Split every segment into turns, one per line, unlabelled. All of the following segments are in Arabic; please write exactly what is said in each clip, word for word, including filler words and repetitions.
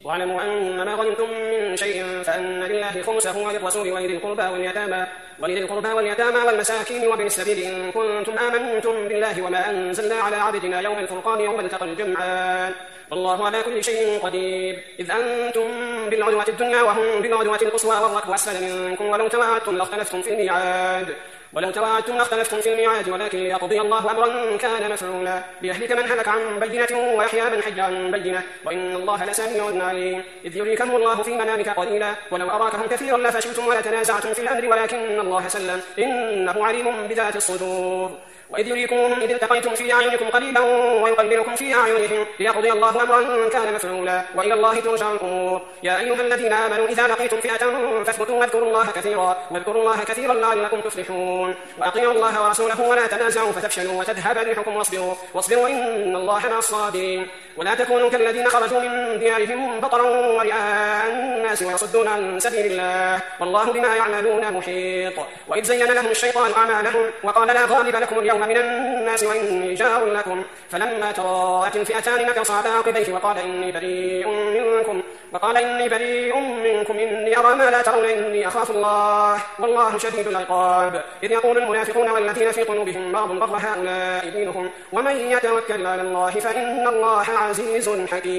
واعلموا أن ما غنمتم من شيء فأن لله خمسه وللرسول ولذي القربى واليتامى ولذي القربى واليتامى والمساكين وابن السبيل إن كنتم آمنتم بالله وما أنزلنا على عبدنا يوم الفرقان يوم التقى الجمعان والله على كل شيء قدير. إذ أنتم بالعدوة الدنيا وهم بالعدوة القصوى والركب أسفل منكم ولو تواعدتم لاختلفتم في الميعاد ولو تواعدتم لاختلفتم في الميعاد ولكن ليقضي الله أمرا كان مفعولا ليهلك من هلك عن بينة ويحيى من حي عن بينة وإن الله لسميع عليم. إذ يريكهم الله في منامك قليلا ولو أراكهم كثيرا لفشلتم ولتنازعتم في الأمر ولكن الله سلم إنه عليم بذات الصدور. وإذ يريكمهم إذ التقيتم في أعينكم قليلا ويقللكم في أعينهم ليقضي الله أمرا كان مفعولا وإلى الله ترجع الأمور. يا أيها الذين آمنوا إذا لقيتم فئة فاثبتوا واذكروا الله كثيرا واذكروا الله كثيرا لعلكم تفلحون. وأطيعوا الله ورسوله ولا تنازعوا فتفشلوا وتذهب ريحكم واصبروا واصبروا إن الله مع الصابرين. ولا تكونوا كالذين خرجوا من ديارهم بطرا ورئاء الناس ويصدون عن سبيل الله والله بما يعملون محيط. وإذ زين لهم الشيطان أعمالهم وقال لا غالب لكم اليوم من الناس وإني جار لكم فلما تراءت الفئتان نكص على عقبيه وقال إني بريء منكم وقال إني بريء منكم إني أرى ما لا ترون إني أخاف الله والله شديد العقاب. إذ يقول المنافقون والذين في قلوبهم مرض غر هؤلاء دينهم ومن يتوكل على الله فإن الله عزيز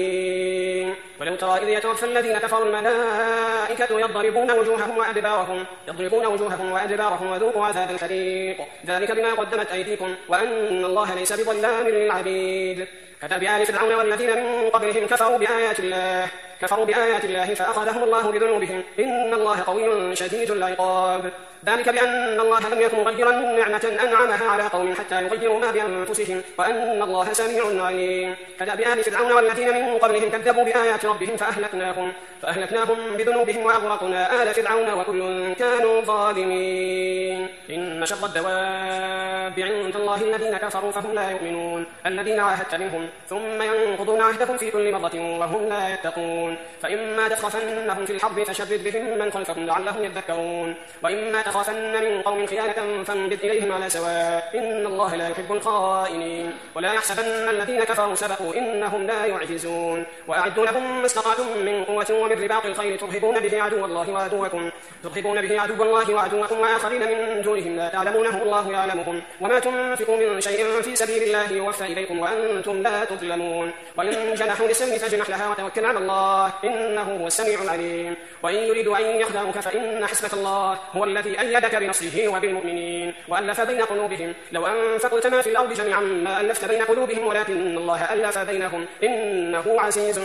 حكيم. ولو ترى إذ يتوفى الذين كفروا الملائكة يضربون وجوههم وأدبارهم يضربون وجوههم وأدبارهم وذوقوا عذاب الحريق ذلك بما قدمت أيديكم وأن الله ليس بظلام للعبيد. كتب آل فرعون والذين من قبلهم كفروا بآيات الله كفروا بآيات الله فأخذهم الله بذنوبهم إن الله قوي شديد العقاب. ذلك بأن الله لم يكن مغيرا نعمة أنعمها على قوم حتى يغيروا ما بأنفسهم وأن الله سميع عليم. كتب آل فرعون والذين من قبلهم كذبوا بآيات ربهم فأهلكناهم فأهلكناهم بذنوبهم وأغرقنا آل فرعون وكل كانوا ظالمين. إن شر الدواب عند الله الذين كفروا فهم لا يؤمنون الذين عاهدت منهم ثم ينقضون عهدهم في كل مرة وهم لا يتقون. فإما تخافنهم في الحرب فشرد بهم من خلفهم لعلهم يذكرون وإما تخافن من قوم خيانة فانبذ إليهم على سواء إن الله لا يحب الخائنين. ولا يحسبن الذين كفروا سبقوا إنهم لا يعجزون. وأعدوا لهم ما استطعتم من قوة ومن رباط الخيل ترهبون به عدو الله وعدوكم ترهبون به عدو الله وعدوكم وآخرين من دونهم لا تعلمونهم الله يعلمهم وما تنفقوا من شيء في سبيل الله يوفى إليكم وأنتم لا تظلمون. وإن جنحوا للسلم فاجنح لها وتوكل على الله إنه هو السميع العليم. وإن يريدوا أن يخدعوك فإن حسبك الله هو الذي أيدك بنصره وبالمؤمنين وألف بين قلوبهم لو أنفقت ما في الأرض جميعا ما ألفت بين قلوبهم ولكن الله ألف بينهم إنه عزيز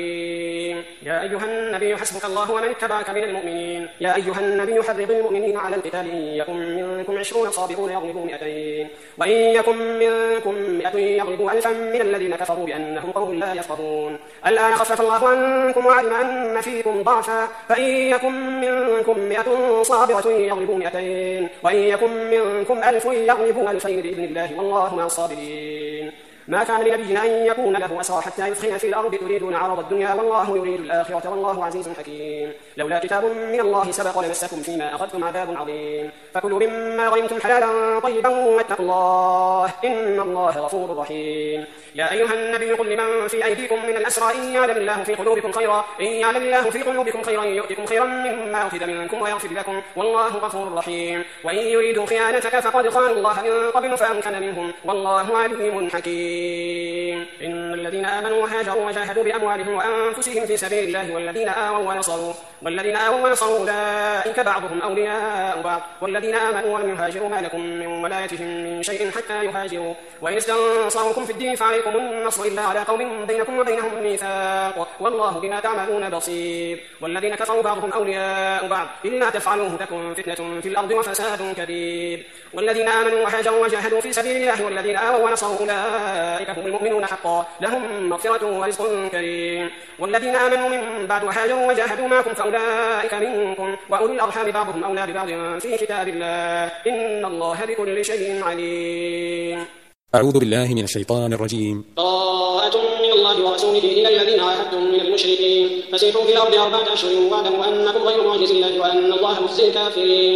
حكيم. يا أيها النبي حسبك الله ومن اتبعك من المؤمنين. يا أيها النبي حرض المؤمنين على القتال إن يكن منكم عشرون صابرون يغلبوا مئتين وإن يكن منكم مئة يغلبوا ألفا من الذين كفروا بأنهم قوم لا يفقهون. الآن خفف الله عنكم وعلم أن فيكم ضعفا فإن يكن منكم مئة صابرة يغلبوا مئتين وإن يكن منكم ألف يغلبوا ألفين بإذن الله والله مع الصابرين. ما كان لنبي أن يكون له أسرى حتى يثخن في الأرض تريدون عرض الدنيا والله يريد الآخرة والله عزيز حكيم. لولا كتاب من الله سبق لمسكم فيما أخذتم عذاب عظيم فكلوا مما غنمتم حلالا طيبا واتقوا الله إن الله غفور رحيم. يا أيها النبي قل لمن في أيديكم من الأسرى إن يعلم الله في قلوبكم خيرا إن يعلم الله في قلوبكم خيرا يؤتكم خيرا مما أخذ منكم ويغفر لكم والله غفور رحيم. وإن يريدوا خيانتك فقد خانوا الله من قبل فأمكن منهم والله عليم حكيم. إن الذين آمنوا وهاجروا وجاهدوا بأموالهم وأنفسهم في سبيل الله والذين آووا ونصروا والذين آووا ونصروا أولئك بعضهم أولياء بعض والذين آمنوا ولم يهاجروا ما لكم من ولايتهم من شيء حتى يهاجروا وإن استنصروكم في الدين فعليكم النصر إلا على قوم بينكم وبينهم ميثاق والله بما تعملون بصير. والذين كفروا بعضهم أولياء بعض إلا تفعلوه تكن فتنة في الأرض وفساد كبير. والذين آمنوا وهاجروا وجاهدوا في سبيل الله والذين آووا ونصروا أولئك هم المؤمنون حقا لهم مغفرة ورزق كريم. والذين آمنوا من بعد وهاجروا وجاهدوا معكم فأولئك منكم وأولو الأرحام بعضهم أولى ببعض في كتاب الله إن الله بكل شيء عليم.
أعوذ بالله من الشيطان الرجيم.
براءة من الله ورسوله إلى الذين عاهدتم من المشركين فسيحوا في الأرض أربعة أشهر واعلموا أنكم غير معجز الله وأن الله مخزي الكافرين.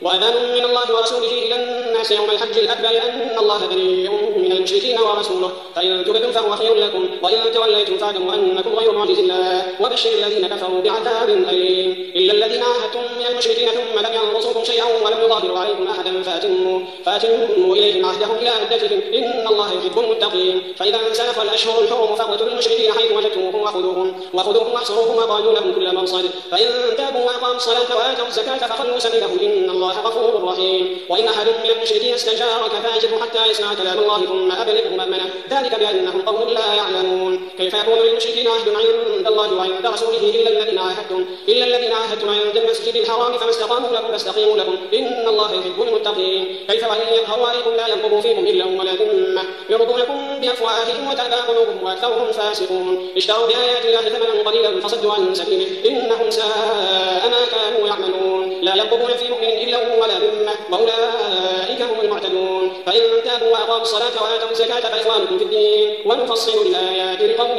وأذان من الله ورسوله إلى الناس يوم الحج الأكبر أن الله بريء من المشركين ورسوله فإن تبتم فهو خير لكم وإن توليتم فاعلموا أنكم غير معجز الله وبشر الذين كفروا بعذاب أليم إلا الذين عاهدتم من المشركين ثم لم ينقصوكم شيئا ولم يظاهروا عليكم أحدا فأتموا, فأتموا إليهم عهدهم إلى مدتهم إن الله يحب المتقين. فإذا انسلخ الأشهر الحرم فاقتلوا المشركين حيث وجدتموهم وخذوهم وخذوهم واحصروهم وقالوا لهم كل مرصد فإن تابوا وأقاموا الصلاة وآتوا الزكاة فخلوا سبيلهم إن الله غفور رحيم. وإن أحد من المشركين استجارك فأجره حتى يسمع كلام الله ثم أبلغه مأمنه ذلك بأنهم قوم لا يعلمون. كيف يكون للمشركين عهد عند الله وعند رسوله إلا الذين عاهدتم إلا الذين عاهدتم عند المسجد الحرام فما استقاموا لكم فاستقيموا لهم إن الله يحب المتقين. كيف وإن يظهروا عليكم لا ينقضوا فيكم إلا ولا ذمة يرضونكم بأفواههم وتأبى قلوبهم وأكثرهم فاسقون. اشتروا بآيات الله ثمنا قليلا فصدوا عن سبيله إنهم ساء ما كانوا يعملون. لا ينقضون في مؤمن إلا ولا ذمة وأولئك هم المعتدون. فإن تابوا وأقاموا الصلاة وآتوا الزكاة فإخوانكم في الدين ونفصل الآيات لقوم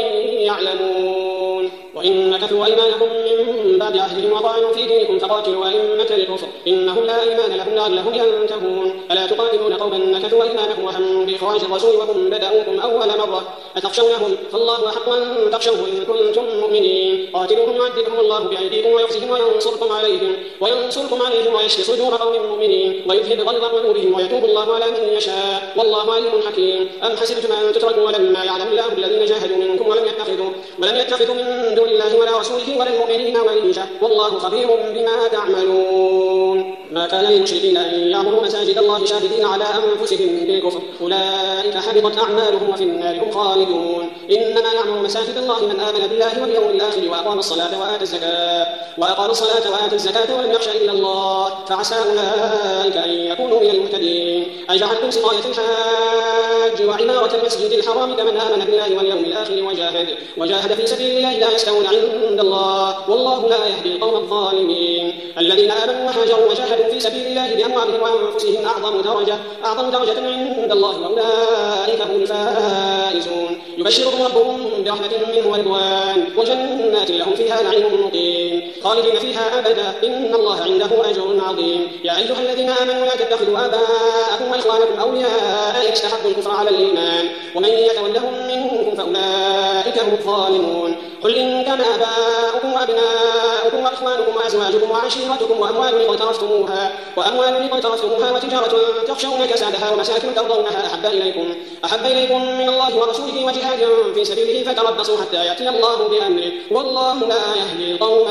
يعلمون. وإن نكثوا أيمانكم من بعد عهدهم وطعنوا في دينكم فقاتلوا أئمة الكفر إنهم لا إيمان لهم لعلهم ينتهون. ألا تقاتلون قوما نكثوا أيمانهم وهموا بإخراج الرسول وهم بدأوكم أول مرة أتخشونهم فالله أحق أن تخشوه إن كنتم مؤمنين. قاتلوهم يعذبهم الله بأيديكم ويخزيهم وينصركم عليهم وينصركم عليهم ويشفي صدور قوم مؤمنين ويذهب غيظ قلوبهم ويتوب الله على من يشاء والله عليم حكيم. أم حسبتم أن تتركوا ولما يعلم الله الذين جاهدوا منكم ولم يتخذوا ولم يتخذوا من دون الله ولا رسوله ولا المؤمنين وليجا والله خبير بما تعملون. ما كان للمشركين أن يعمروا مساجد الله شاهدين على أنفسهم بالكفر أولئك حبطت أعمالهم وفي النار هم خالدون. إنما يعمر مساجد الله من آمن بالله واليوم الآخر وأقام الصلاة وآتى الزكاة وأقام الصلاة وآتى الزكاة ولم يخش إلا الله فعسى أولئك أن يكونوا من المهتدين. أجعلتم سقاية الحاج وعمارة المسجد الحرام كمن آمن بالله واليوم الآخر وجاهد وجاهد في سبيل الله لا يستوون عند الله والله لا يهدي القوم الظالمين. الذين آمنوا وهاجروا وجاهدوا في سبيل الله بأموالهم وأنفسهم أعظم درجة أعظم درجة عند الله وأولئك هم الفائزون. يبشرهم ربهم برحمة منه ورضوان وجنات لهم فيها نعيم مقيم خالدين فيها أبدا إن الله عنده أجر عظيم. يا أيها الذين آمنوا لا تتخذوا آباءكم وإخوانكم أولياء يستحبوا الكفر على الإيمان ومن يتولهم منكم فأولئك هم الظالمون. قل إن كان آباؤكم وأبناؤكم وإخوانكم وأزواجكم وعشيرتكم وأموال اقترفتموها وأموال اقترفتموها وتجارة تخشون كسادها ومساكن ترضونها أحب إليكم أحب إليكم من الله ورسوله وجهاد في سبيله فتربصوا حتى يأتي الله بأمره والله لا يهدي القوم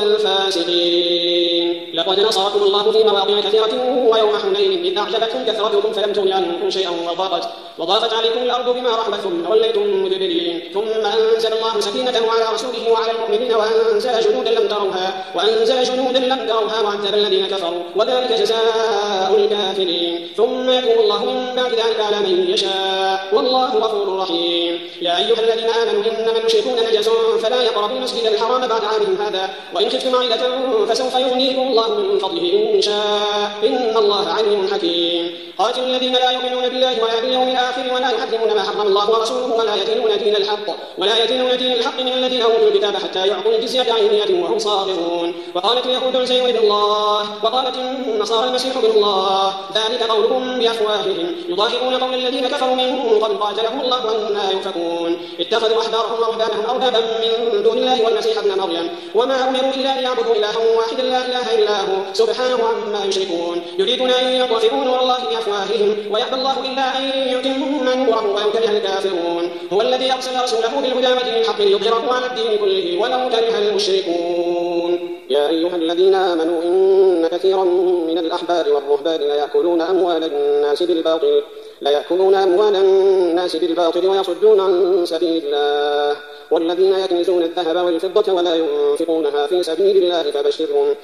الفاسقين. لقد نصركم الله في مواقع كثيرة ويوم حنين إذ أعجبتكم كثرتكم فلم تغن عنكم شيئا وضاقت وضاقت عليكم الأرض بما رحبت ثم وليتم مدبرين ثم أنزل الله سكينته على رسوله وعلى المؤمنين وأنزل جنودا لم تروها وأنزل جنودا لم تروها وعذب الذين كفروا وذلك جزاء الكافرين. ثم يتوب الله من بعد ذلك على من يشاء والله غفور رحيم. يا أيها الذين آمنوا إنما المشركون نجس فلا يقربوا المسجد الحرام بعد عامهم هذا وإن خفتم عيلة فسوف يغنيكم الله من فضله إن شاء إن الله عليم حكيم. قاتلوا الذين لا يؤمنون بالله ولا باليوم الآخر ولا يحرمون ما حرم الله ورسوله ولا يدينون دين الحق ولا يدينون دين الحق من الذين أوتوا الكتاب حتى يعطوا الجزية عن يد وهم صاغرون. وقالت اليهود عزير بن الله وقالت النصارى المسيح بن الله ذلك قولهم بأفواههم يضاهئون قول الذين كفروا من قبل قاتلهم الله أنى يؤفكون. اتخذوا أحبارهم ورهبانهم أربابا من دون الله والمسيح ابن مريم وما أمروا إلا ليعبدوا إلها واحدا لا إله إلا هو سبحانه عما يشركون. يريدون أن يطفئوا نور الله بأفواههم ويأبى الله إلا أن يتم نوره ولو كره الكافرون. هو الذي أرسل رسوله بالهدى ودين الحق ليظهره على الدين كله ولو كره المشركون. يا أيها الذين آمنوا إن كثيرا من الأحبار والرهبان ليأكلون أموال الناس بالباطل لا يأكلون أموال الناس بالباطل ويصدون عن سبيل الله والذين يكنزون الذهب والفضة ولا ينفقونها في سبيل الله فبشرهم,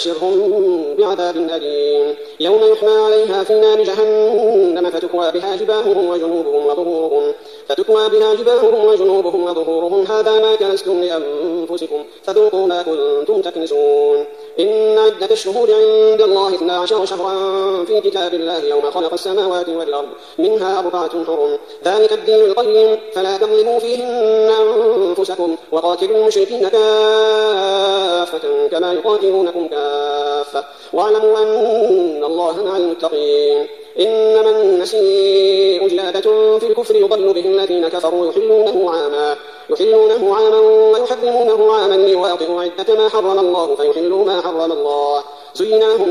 فبشرهم بعذاب أليم يوم يحمى عليها في نار جهنم فتكوى بها جباههم وجنوبهم وظهورهم فتكوى بها جباههم وجنوبهم وظهورهم هذا ما كنزتم لأنفسكم فذوقوا ما كنتم تكنزون. إن عدة الشهور عند الله اثنا عشر شهرا في كتاب الله يوم خلق السماوات والأرض منها أربعة حرم ذلك الدين القيم فلا تظلموا فيهن أنفسكم وقاتلوا المشركين كافة كما يقاتلونكم كافة واعلموا أن الله مع المتقين. إنما النسيء زيادة في الكفر يضل به الذين كفروا يحلونه عاما يحلونه عاما ويحرمونه عاما ليواطئوا عدة ما حرم الله فيحلوا ما حرم الله زين لهم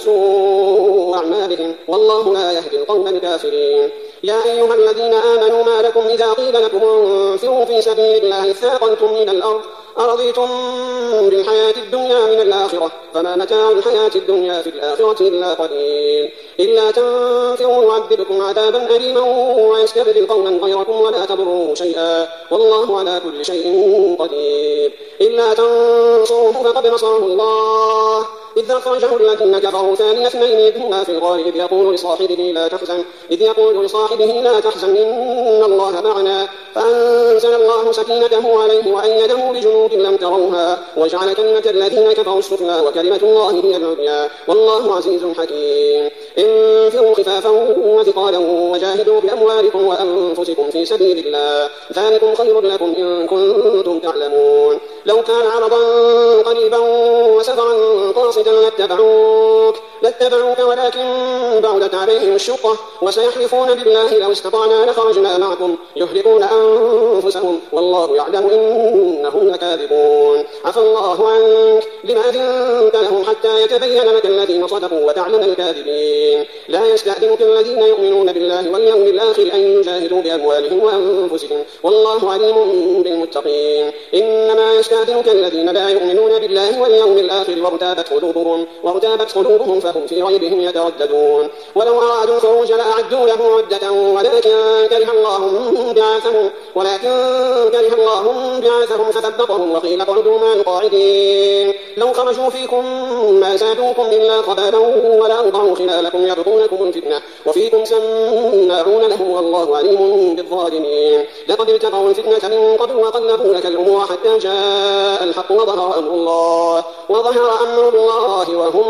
سوء أعمالهم والله لا يهدي القوم الكافرين. يا أيها الذين آمنوا ما لكم إذا قيل لكم انفروا في سبيل الله اثاقلتم من الأرض أرضيتم بالحياة الدنيا من الآخرة فما متاع الحياة الدنيا في الآخرة إلا قليل. إلا تنفروا يعذبكم عذابا أليما ويستبدل قوما غيركم ولا تضروه شيئا والله على كل شيء قدير. إلا تنصروه فقد نصره الله إذ أخرجه الذين كفروا ثاني اثنين إذ هما في الغار إذ يقول لصاحبه لا تحزن إذ يقول لصاحبه لا تحزن إن الله معنا فأنزل الله سكينته عليه وأيده بجنود لم تروها وجعل كلمة الذين كفروا السفلى وكلمة الله هي العليا والله عزيز حكيم. انفروا خفافا وثقالا وجاهدوا بأموالكم وأنفسكم في سبيل الله ذلكم خير لكم إن كنتم تعلمون. لو كان عرضا قريبا وسفرا قاصدا لاتبعوك لاتبعوك ولكن بعدت عليهم الشقة وسيحلفون بالله لو استطعنا لخرجنا معكم يهلكون أنفسهم والله يعلم إنهم لكاذبون. عفى الله عنك لما أذنت لهم حتى يتبين لك الذين صدقوا وتعلم الكاذبين. لا يستأذنك الذين يؤمنون بالله واليوم الآخر أن يجاهدوا بأموالهم وأنفسهم والله عليم بالمتقين. إنما يستأذنك الذين لا يؤمنون بالله واليوم الآخر وارتابت قلوبهم وارتابت قلوبهم فهم في ريبهم يترددون. ولو أرادوا الخروج لأعدوا له عدة ولكن كره الله بعاثهم ولكن كره الله بعاثهم فثبطهم وقيل اقعدوا مع القاعدين. لو خرجوا فيكم ما زادوكم إلا خبالا ولا أوضعوا خلالكم يبغونكم الفتنة وفيكم سماعون لهم والله عليم بالظالمين. لقد ابتغوا الفتنة من قبل وقلبوا لك الأمور حتى جاء الحق وظهر أمر الله وظهر أمر الله وهم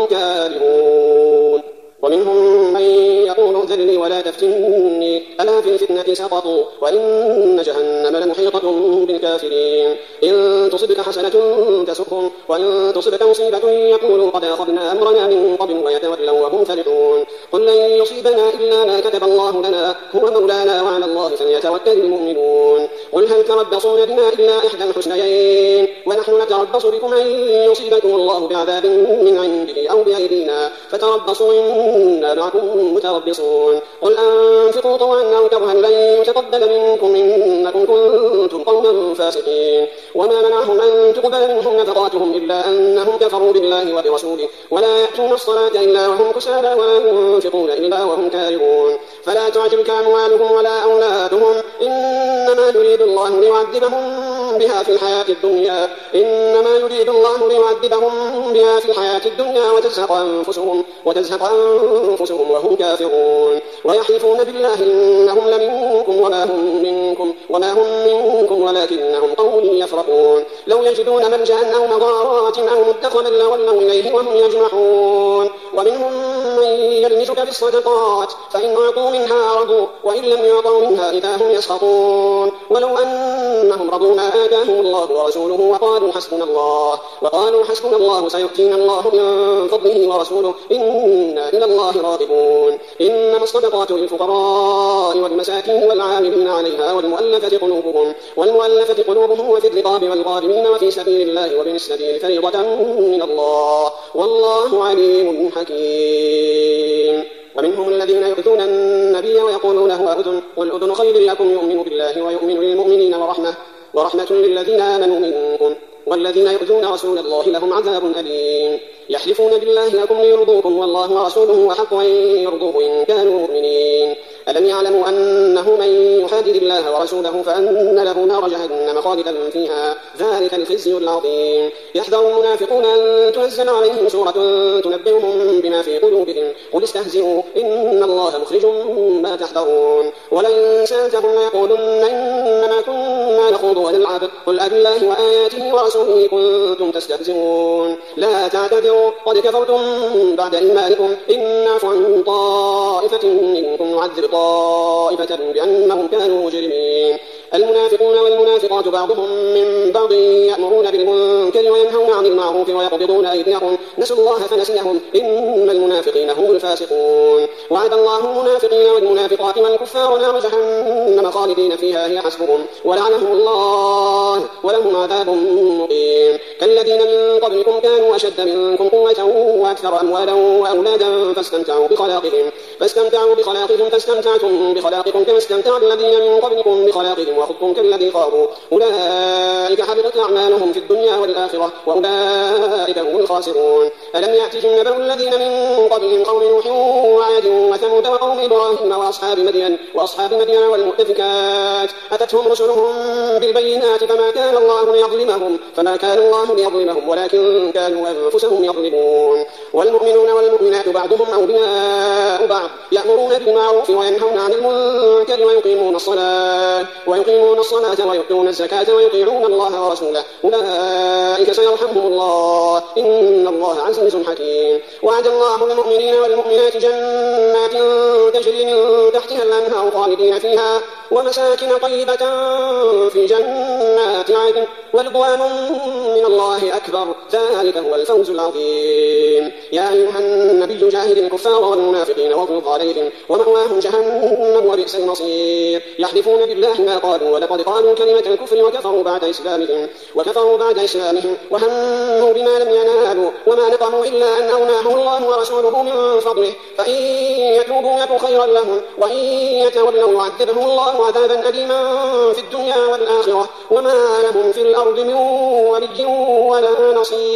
كارهون. ومنهم من يقول ائذن لي ولا تفتني ألا في الفتنة سقطوا وإن جهنم لمحيطة بالكافرين. إن تصبك حسنة تسؤهم وإن تصبك مصيبة يقولوا قد أخذنا أمرنا من قبل ويتولوا وهم فرحون. قل لن يصيبنا إلا ما كتب الله لنا هو مولانا وعلى الله فليتوكل المؤمنون. قل هل تربصون بنا إلا إحدى الحسنيين ونحن نتربص بكم أن يصيبكم الله بعذاب من عنده أو بأيدينا فتربصوا إنا معكم متربصون. قل أنفقوا طوعا أو كرها لن يتقبل منكم إنكم كنتم قوما فاسقين. وما منعهم أن تقبل منهم نفقاتهم إلا أنهم كفروا بالله وبرسوله ولا يأتون الصلاة إلا وهم كسالى ولا ينفقون إلا وهم كارهون. فلا تعجبك أموالهم ولا أولادهم إنما يريد الله ليعذبهم بها في الحياة الدنيا إنما يريد الله ليعذبهم بها في الحياة الدنيا وتزهق أنفسهم وتزهق أنفسهم وهم كافرون. ويحلفون بالله إنهم لمنكم وما هم منكم وما هم منكم ولكنهم قوم يفرقون. لو يجدون ملجأ أو مغارات أو مدخلا لولوا إليه وهم يجمحون. ومنهم من يلمزك بالصدقات فإن أعطوا منها رضوا وإن لم يعطوا منها إذا هم يسخطون. ولو أنهم رضوا ما آتاهم الله ورسوله وقالوا حسبنا الله وقالوا حسبنا الله سيؤتينا الله من فضله ورسوله إنا إلى الله راغبون. إنما الصدقات للفقراء والمساكين والعاملين عليها والمؤلفة قلوبهم والمؤلفة قلوبهم وفي الرقاب والغارمين وفي سبيل الله وابن السبيل فريضة من الله والله عليم حكيم. ومنهم الذين يؤذون النبي ويقولون هو أذن قل أذن خير لكم يؤمن بالله ويؤمن للمؤمنين ورحمة ورحمة للذين آمنوا منكم والذين يؤذون رسول الله لهم عذاب أليم. يحلفون بالله لكم ليرضوكم والله ورسوله أحق أن يرضوه إن كانوا مؤمنين. ألم يعلموا أنه من يحادد الله ورسوله فأن له نار جهنم خالدا فيها ذلك الخزي العظيم. يحذر المنافقون أن تنزل عليهم سورة تنبئهم بما في قلوبهم قل استهزئوا إن الله مخرج ما تحذرون. ولئن سألتهم ليقولن إنما كنا نخوض ونلعب قل أبالله وآياته ورسوله كنتم تستهزئون لا تعتذروا قالوا قد كفرتم بعد إيمانكم إن نعفو عن طائفة منكم نعذب طائفة بأنهم كانوا مجرمين. المنافقون والمنافقات بعضهم من بعض يأمرون بالمنكر وينهون عن المعروف ويقبضون أيديهم نسوا الله فنسيهم إن المنافقين هم الفاسقون. وعد الله المنافقين والمنافقات والكفار نار جهنم خالدين فيها هي حسبهم ولعنهم الله ولهم عذاب مقيم. كالذين من قبلكم كانوا أشد منكم قوة وأكثر أموالا وأولادا فاستمتعوا بخلاقهم فاستمتعوا بخلاقهم فاستمتعتم بخلاقكم كما استمتع الذين من قبلكم بخلاقهم وخذتم كالذي خاضوا أولئك حبطت أعمالهم في الدنيا والآخرة وأولئك هم الخاسرون. ألم يأتهم نبأ الذين من قبلهم قوم نوح وعاد وثمود وقوم إبراهيم وأصحاب مدين وأصحاب مدين والمؤتفكات أتتهم رسلهم بالبينات فما كان الله ليظلمهم فما كان الله ليظلمهم ولكن كانوا أنفسهم يظلمون. والمؤمنون والمؤمنات بعضهم أولياء بعض يأمرون بالمعروف وينهون عن المنكر ويقيمون الصلاة ويقيمون الصلاة ويؤتون الزكاة ويطيعون الله ورسوله أولئك سيرحمهم الله إن الله عزيز حكيم. وعد الله المؤمنين والمؤمنات جنات تجري من تحتها الأنهار خالدين فيها ومساكن طيبة في جنات عدن ورضوان من الله أكبر ذلك هو الفوز العظيم. يا أيها النبي جاهد الكفار والمنافقين واغلظ عليهم ومأواهم جهنم وبئس المصير. يحلفون بالله ما قالوا ولقد قالوا كلمة الكفر وكفروا بعد إسلامهم وكفروا بعد إسلامهم وهموا بما لم ينالوا وما نقموا إلا أن أغناهم الله ورسوله من فضله فإن يتوبوا يك خيرا لهم وإن يتولوا يعذبهم الله عذابا أليما في الدنيا والآخرة وما لهم في الأرض من ولي ولا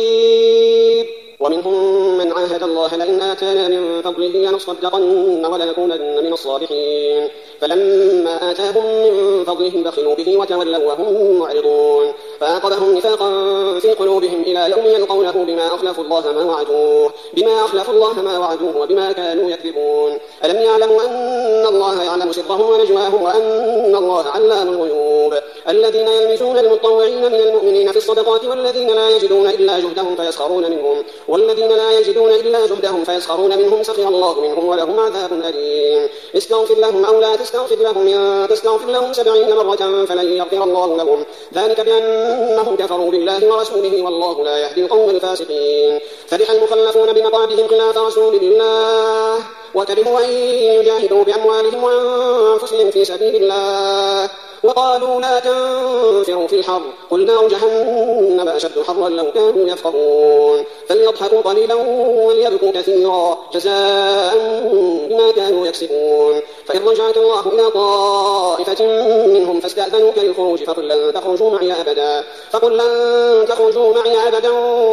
نصير. ومنهم من عاهد الله لئن آتانا من فضله لنصدقن ولنكونن من الصالحين فلما آتاهم من فضله بخلوا به وتولوا وهم معرضون فأعقبهم نفاقا في قلوبهم إلى يوم يلقونه بما أخلفوا الله ما وعدوه بما أخلفوا الله ما وعدوه وبما كانوا يكذبون. ألم يعلموا أن الله يعلم سرهم ونجواهم وأن الله علام الغيوب. الذين يلمزون المتطوعين من المؤمنين في الصدقات والذين لا يجدون إلا جهدهم فيسخرون منهم والذين لا يجدون إلا جهدهم فيسخرون منهم سخر الله منهم ولهم عذاب أليم. استغفر لهم أو لا تستغفر لهم إن تستغفر لهم سبعين مرة فلن يغفر الله لهم ذلك بأنهم كفروا بالله ورسوله والله لا يهدي القوم الفاسقين. فرح المخلفون بمقعدهم خلاف رسول الله وكرهوا أن يجاهدوا بأموالهم وأنفسهم في سبيل الله وقالوا لا تنفروا في الحر قل نار جهنم أشد حرا لو كانوا يفقهون. فليضحكوا قليلا وليبكوا كثيرا جزاء بما كانوا يكسبون. فإن رجعك الله إلى طائفة منهم فاستأذنوك للخروج فقل لن تخرجوا معي أبدا فقل لن تخرجوا معي أبدا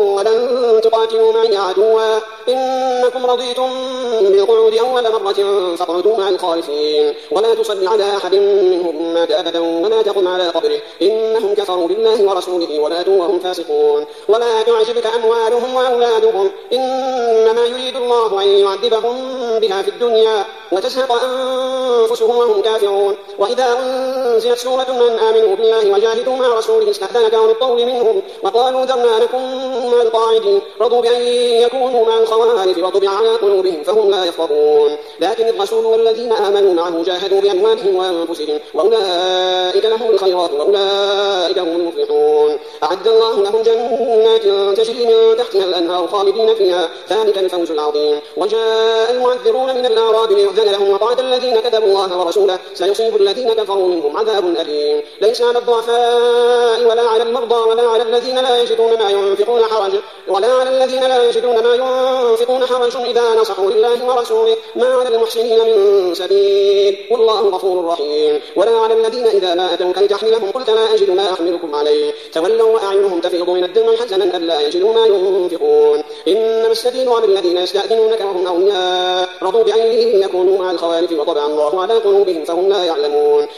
ولن تقاتلوا معي عدوا إنكم رضيتم بالقعود أول مرة فاقعدوا مع الخالفين ولا تصل على أحد منهم مات أبدا ولا تقم على قبره إنهم كفروا بالله ورسوله وماتوا وهم فاسقون. ولا تعجبك أموالهم وأولادهم إنما يريد الله أن يعذبهم بها في الدنيا وتزهق أنفسهم وهم كافرون. وإذا أنزلت سورة أن آمنوا بالله وجاهدوا مع رسوله استأذنك عن الطول منهم وقالوا ذرنا لكم مع القاعدين رضوا بأن يكونوا مع الخوالف وطبع على قلوبهم فهم لا يفقهون. لكن الرسول والذين آمنوا معه جاهدوا بأموالهم وأنفسهم وأولئك لهم الخيرات وأولئك هم المفلحون. أعد الله لهم جنات تجري من تحتها الأنهار خالدين فيها ذلك الفوز العظيم. وجاء المعذرون من الأعراب ليؤذن لهم وقعد الذين كذبوا الله ورسوله سيصيب الذين كفروا منهم عذاب أليم. ليس على الضعفاء ولا على المرضى ولا على الذين لا يجدون ما ينفقون حرج ولا على الذين لا يجدون ما ينفقون حرج إذا نصحوا لله ورسوله ما على المحسنين من سبيل والله غفور رحيم. ولا على الذين إذا ما أتوك لتحملهم قلت لا أجد ما أحملكم عليه تولوا وأعينهم تفيض من الدم حزنا ألا يجدوا ما ينفقون. إنما السبيل على الذين يستأذنونك وهم أغنياء رضوا بأن يكونوا مع الخوالف وطبع الله على قلوبهم فهم لا يعلمون.